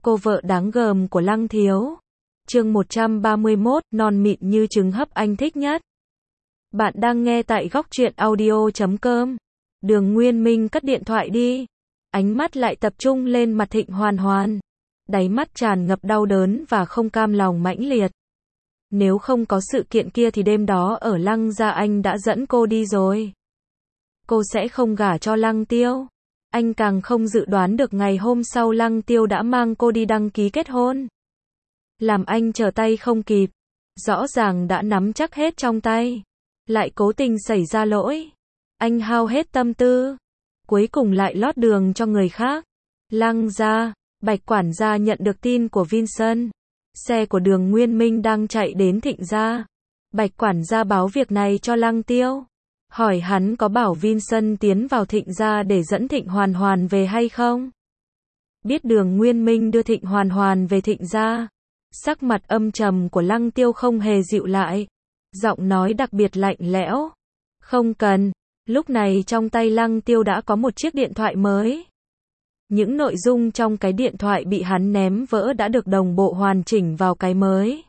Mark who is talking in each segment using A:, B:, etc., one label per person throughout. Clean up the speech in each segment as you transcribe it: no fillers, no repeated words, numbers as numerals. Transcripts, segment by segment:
A: Cô vợ đáng gờm của Lăng Thiếu. Chương 131, non mịn như trứng hấp anh thích nhất. Bạn đang nghe tại góc truyện audio.com. Đường Nguyên Minh cất điện thoại đi. Ánh mắt lại tập trung lên mặt Thịnh Hoàn Hoàn. Đáy mắt tràn ngập đau đớn và không cam lòng mãnh liệt. Nếu không có sự kiện kia thì đêm đó ở Lăng gia anh đã dẫn cô đi rồi. Cô sẽ không gả cho Lăng Tiêu. Anh càng không dự đoán được ngày hôm sau Lăng Tiêu đã mang cô đi đăng ký kết hôn. Làm anh trở tay không kịp. Rõ ràng đã nắm chắc hết trong tay. Lại cố tình xảy ra lỗi. Anh hao hết tâm tư. Cuối cùng lại lót đường cho người khác. Lăng gia, Bạch quản gia nhận được tin của Vincent. Xe của Đường Nguyên Minh đang chạy đến Thịnh gia. Bạch quản gia báo việc này cho Lăng Tiêu. Hỏi hắn có bảo Vincent tiến vào Thịnh gia để dẫn Thịnh Hoàn Hoàn về hay không? Biết Đường Nguyên Minh đưa Thịnh Hoàn Hoàn về Thịnh gia. Sắc mặt âm trầm của Lăng Tiêu không hề dịu lại. Giọng nói đặc biệt lạnh lẽo. Không cần. Lúc này trong tay Lăng Tiêu đã có một chiếc điện thoại mới. Những nội dung trong cái điện thoại bị hắn ném vỡ đã được đồng bộ hoàn chỉnh vào cái mới.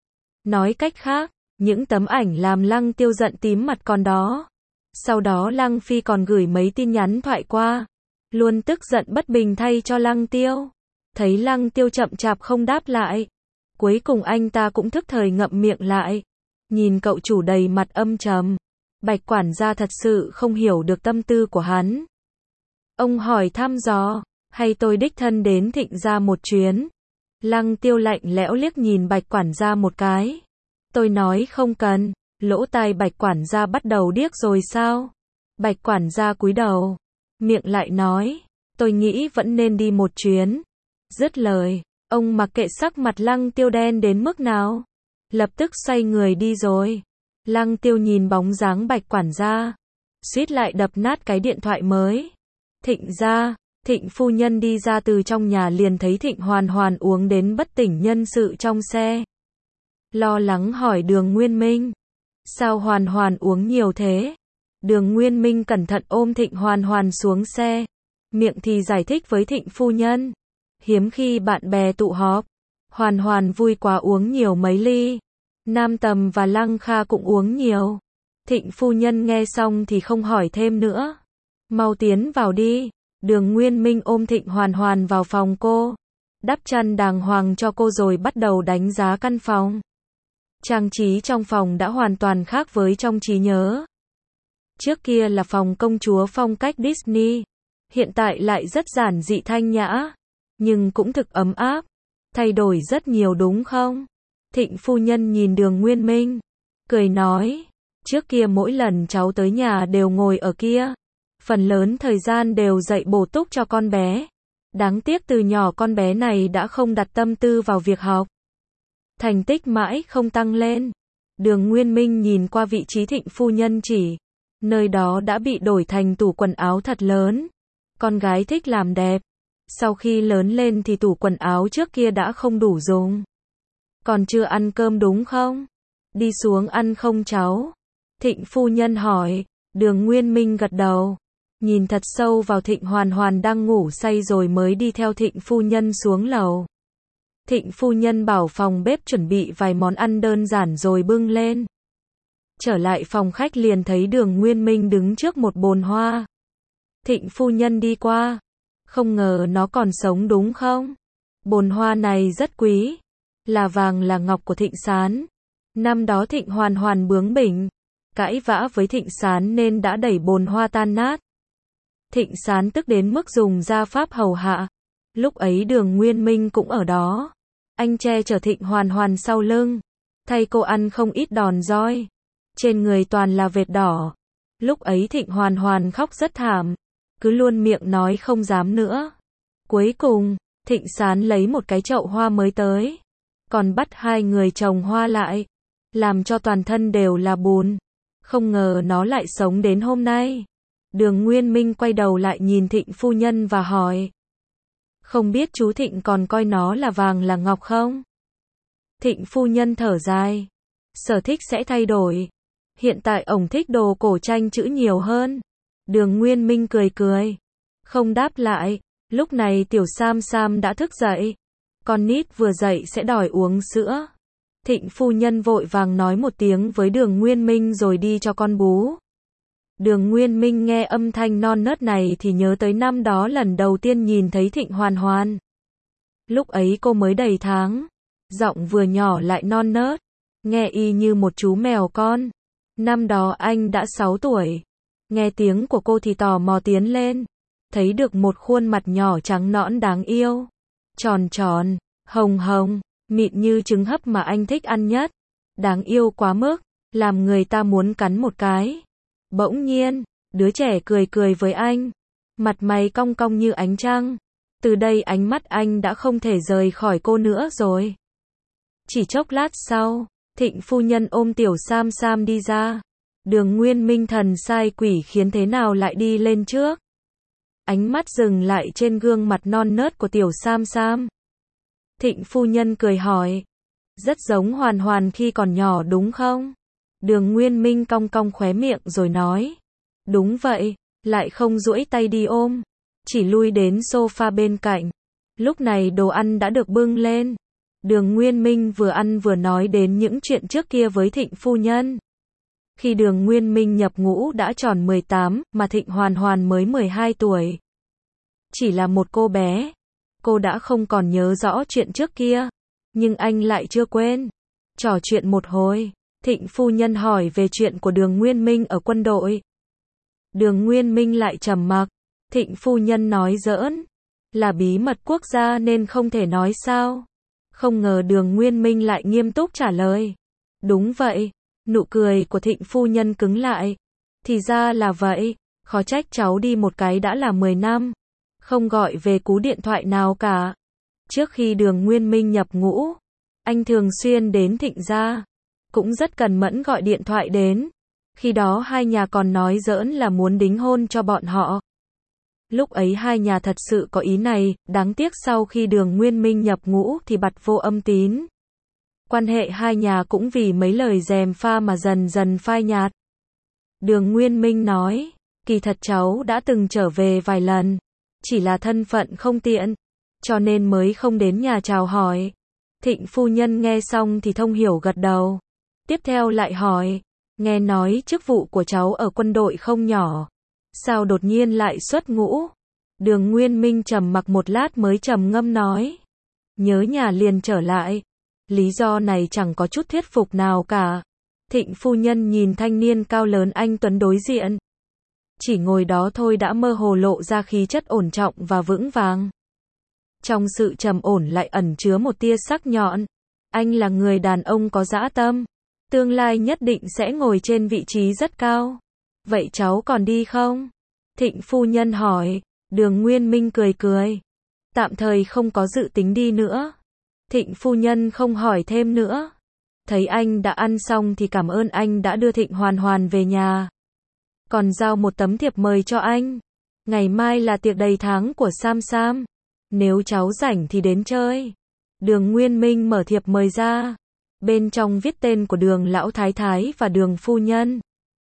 A: Nói cách khác, những tấm ảnh làm Lăng Tiêu giận tím mặt còn đó. Sau đó Lăng Phi còn gửi mấy tin nhắn thoại qua. Luôn tức giận bất bình thay cho Lăng Tiêu. Thấy Lăng Tiêu chậm chạp không đáp lại. Cuối cùng anh ta cũng thức thời ngậm miệng lại. Nhìn cậu chủ đầy mặt âm trầm. Bạch quản gia thật sự không hiểu được tâm tư của hắn. Ông hỏi thăm dò, hay tôi đích thân đến Thịnh gia một chuyến? Lăng Tiêu lạnh lẽo liếc nhìn Bạch quản gia một cái. Tôi nói không cần. Lỗ tai Bạch quản gia bắt đầu điếc rồi sao? Bạch quản gia cúi đầu. Miệng lại nói. Tôi nghĩ vẫn nên đi một chuyến. Dứt lời. Ông mặc kệ sắc mặt Lăng Tiêu đen đến mức nào. Lập tức xoay người đi rồi. Lăng Tiêu nhìn bóng dáng Bạch quản gia. Suýt lại đập nát cái điện thoại mới. Thịnh gia. Thịnh phu nhân đi ra từ trong nhà liền thấy Thịnh Hoàn Hoàn uống đến bất tỉnh nhân sự trong xe. Lo lắng hỏi Đường Nguyên Minh. Sao Hoàn Hoàn uống nhiều thế? Đường Nguyên Minh cẩn thận ôm Thịnh Hoàn Hoàn xuống xe. Miệng thì giải thích với Thịnh phu nhân. Hiếm khi bạn bè tụ họp. Hoàn Hoàn vui quá uống nhiều mấy ly. Nam Tầm và Lăng Kha cũng uống nhiều. Thịnh phu nhân nghe xong thì không hỏi thêm nữa. Mau tiến vào đi. Đường Nguyên Minh ôm Thịnh Hoàn Hoàn vào phòng cô. Đắp chăn đàng hoàng cho cô rồi bắt đầu đánh giá căn phòng. Trang trí trong phòng đã hoàn toàn khác với trong trí nhớ. Trước kia là phòng công chúa phong cách Disney. Hiện tại lại rất giản dị thanh nhã. Nhưng cũng thực ấm áp. Thay đổi rất nhiều đúng không? Thịnh phu nhân nhìn Đường Nguyên Minh. Cười nói. Trước kia mỗi lần cháu tới nhà đều ngồi ở kia. Phần lớn thời gian đều dạy bổ túc cho con bé. Đáng tiếc từ nhỏ con bé này đã không đặt tâm tư vào việc học. Thành tích mãi không tăng lên. Đường Nguyên Minh nhìn qua vị trí Thịnh phu nhân chỉ. Nơi đó đã bị đổi thành tủ quần áo thật lớn. Con gái thích làm đẹp. Sau khi lớn lên thì tủ quần áo trước kia đã không đủ dùng. Còn chưa ăn cơm đúng không? Đi xuống ăn không cháu? Thịnh phu nhân hỏi. Đường Nguyên Minh gật đầu. Nhìn thật sâu vào Thịnh Hoàn Hoàn đang ngủ say rồi mới đi theo Thịnh phu nhân xuống lầu. Thịnh phu nhân bảo phòng bếp chuẩn bị vài món ăn đơn giản rồi bưng lên. Trở lại phòng khách liền thấy Đường Nguyên Minh đứng trước một bồn hoa. Thịnh phu nhân đi qua. Không ngờ nó còn sống đúng không? Bồn hoa này rất quý. Là vàng là ngọc của Thịnh Sán. Năm đó Thịnh Hoàn Hoàn bướng bỉnh. Cãi vã với Thịnh Sán nên đã đẩy bồn hoa tan nát. Thịnh Sán tức đến mức dùng gia pháp hầu hạ. Lúc ấy Đường Nguyên Minh cũng ở đó. Anh che chở Thịnh Hoàn Hoàn sau lưng. Thay cô ăn không ít đòn roi. Trên người toàn là vệt đỏ. Lúc ấy Thịnh Hoàn Hoàn khóc rất thảm. Cứ luôn miệng nói không dám nữa. Cuối cùng, Thịnh Sán lấy một cái chậu hoa mới tới. Còn bắt hai người trồng hoa lại. Làm cho toàn thân đều là bùn. Không ngờ nó lại sống đến hôm nay. Đường Nguyên Minh quay đầu lại nhìn Thịnh phu nhân và hỏi. Không biết chú Thịnh còn coi nó là vàng là ngọc không? Thịnh phu nhân thở dài. Sở thích sẽ thay đổi. Hiện tại ổng thích đồ cổ tranh chữ nhiều hơn. Đường Nguyên Minh cười cười. Không đáp lại. Lúc này Tiểu Sam Sam đã thức dậy. Con nít vừa dậy sẽ đòi uống sữa. Thịnh phu nhân vội vàng nói một tiếng với Đường Nguyên Minh rồi đi cho con bú. Đường Nguyên Minh nghe âm thanh non nớt này thì nhớ tới năm đó lần đầu tiên nhìn thấy Thịnh Hoàn Hoàn. Lúc ấy cô mới đầy tháng, giọng vừa nhỏ lại non nớt, nghe y như một chú mèo con. Năm đó anh đã 6 tuổi. Nghe tiếng của cô thì tò mò tiến lên, thấy được một khuôn mặt nhỏ trắng nõn đáng yêu, tròn tròn, hồng hồng, mịn như trứng hấp mà anh thích ăn nhất. Đáng yêu quá mức, làm người ta muốn cắn một cái. Bỗng nhiên, đứa trẻ cười cười với anh, mặt mày cong cong như ánh trăng. Từ đây ánh mắt anh đã không thể rời khỏi cô nữa rồi. Chỉ chốc lát sau, Thịnh phu nhân ôm Tiểu Sam Sam đi ra. Đường Nguyên Minh thần sai quỷ khiến thế nào lại đi lên trước. Ánh mắt dừng lại trên gương mặt non nớt của Tiểu Sam Sam. Thịnh phu nhân cười hỏi, rất giống Hoàn Hoàn khi còn nhỏ đúng không? Đường Nguyên Minh cong cong khóe miệng rồi nói, đúng vậy, lại không duỗi tay đi ôm, chỉ lui đến sofa bên cạnh. Lúc này đồ ăn đã được bưng lên. Đường Nguyên Minh vừa ăn vừa nói đến những chuyện trước kia với Thịnh phu nhân. Khi Đường Nguyên Minh nhập ngũ đã tròn 18, mà Thịnh Hoàn Hoàn mới 12 tuổi. Chỉ là một cô bé. Cô đã không còn nhớ rõ chuyện trước kia. Nhưng anh lại chưa quên. Trò chuyện một hồi, Thịnh phu nhân hỏi về chuyện của Đường Nguyên Minh ở quân đội. Đường Nguyên Minh lại trầm mặc. Thịnh phu nhân nói giỡn, là bí mật quốc gia nên không thể nói sao. Không ngờ Đường Nguyên Minh lại nghiêm túc trả lời. Đúng vậy. Nụ cười của Thịnh phu nhân cứng lại. Thì ra là vậy, khó trách cháu đi một cái đã là 10 năm. Không gọi về cú điện thoại nào cả. Trước khi Đường Nguyên Minh nhập ngũ, anh thường xuyên đến Thịnh gia. Cũng rất cần mẫn gọi điện thoại đến. Khi đó hai nhà còn nói giỡn là muốn đính hôn cho bọn họ. Lúc ấy hai nhà thật sự có ý này, đáng tiếc sau khi Đường Nguyên Minh nhập ngũ thì bặt vô âm tín. Quan hệ hai nhà cũng vì mấy lời gièm pha mà dần dần phai nhạt. Đường Nguyên Minh nói, kỳ thật cháu đã từng trở về vài lần, chỉ là thân phận không tiện, cho nên mới không đến nhà chào hỏi. Thịnh phu nhân nghe xong thì thông hiểu gật đầu. Tiếp theo lại hỏi, nghe nói chức vụ của cháu ở quân đội không nhỏ, sao đột nhiên lại xuất ngũ? Đường Nguyên Minh trầm mặc một lát mới trầm ngâm nói, nhớ nhà liền trở lại. Lý do này chẳng có chút thuyết phục nào cả. Thịnh phu nhân nhìn thanh niên cao lớn anh tuấn đối diện. Chỉ ngồi đó thôi đã mơ hồ lộ ra khí chất ổn trọng và vững vàng. Trong sự trầm ổn lại ẩn chứa một tia sắc nhọn. Anh là người đàn ông có dã tâm. Tương lai nhất định sẽ ngồi trên vị trí rất cao. Vậy cháu còn đi không? Thịnh phu nhân hỏi. Đường Nguyên Minh cười cười. Tạm thời không có dự tính đi nữa. Thịnh phu nhân không hỏi thêm nữa. Thấy anh đã ăn xong thì cảm ơn anh đã đưa Thịnh Hoàn Hoàn về nhà. Còn giao một tấm thiệp mời cho anh. Ngày mai là tiệc đầy tháng của Sam Sam. Nếu cháu rảnh thì đến chơi. Đường Nguyên Minh mở thiệp mời ra. Bên trong viết tên của Đường lão thái thái và Đường phu nhân.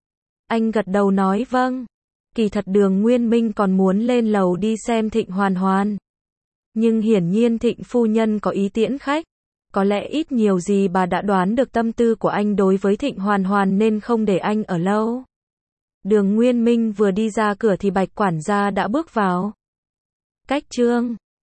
A: Anh gật đầu nói vâng. Kỳ thật Đường Nguyên Minh còn muốn lên lầu đi xem Thịnh Hoàn Hoàn. Nhưng hiển nhiên Thịnh phu nhân có ý tiễn khách. Có lẽ ít nhiều gì bà đã đoán được tâm tư của anh đối với Thịnh Hoàn Hoàn nên không để anh ở lâu. Đường Nguyên Minh vừa đi ra cửa thì Bạch quản gia đã bước vào. Cách chương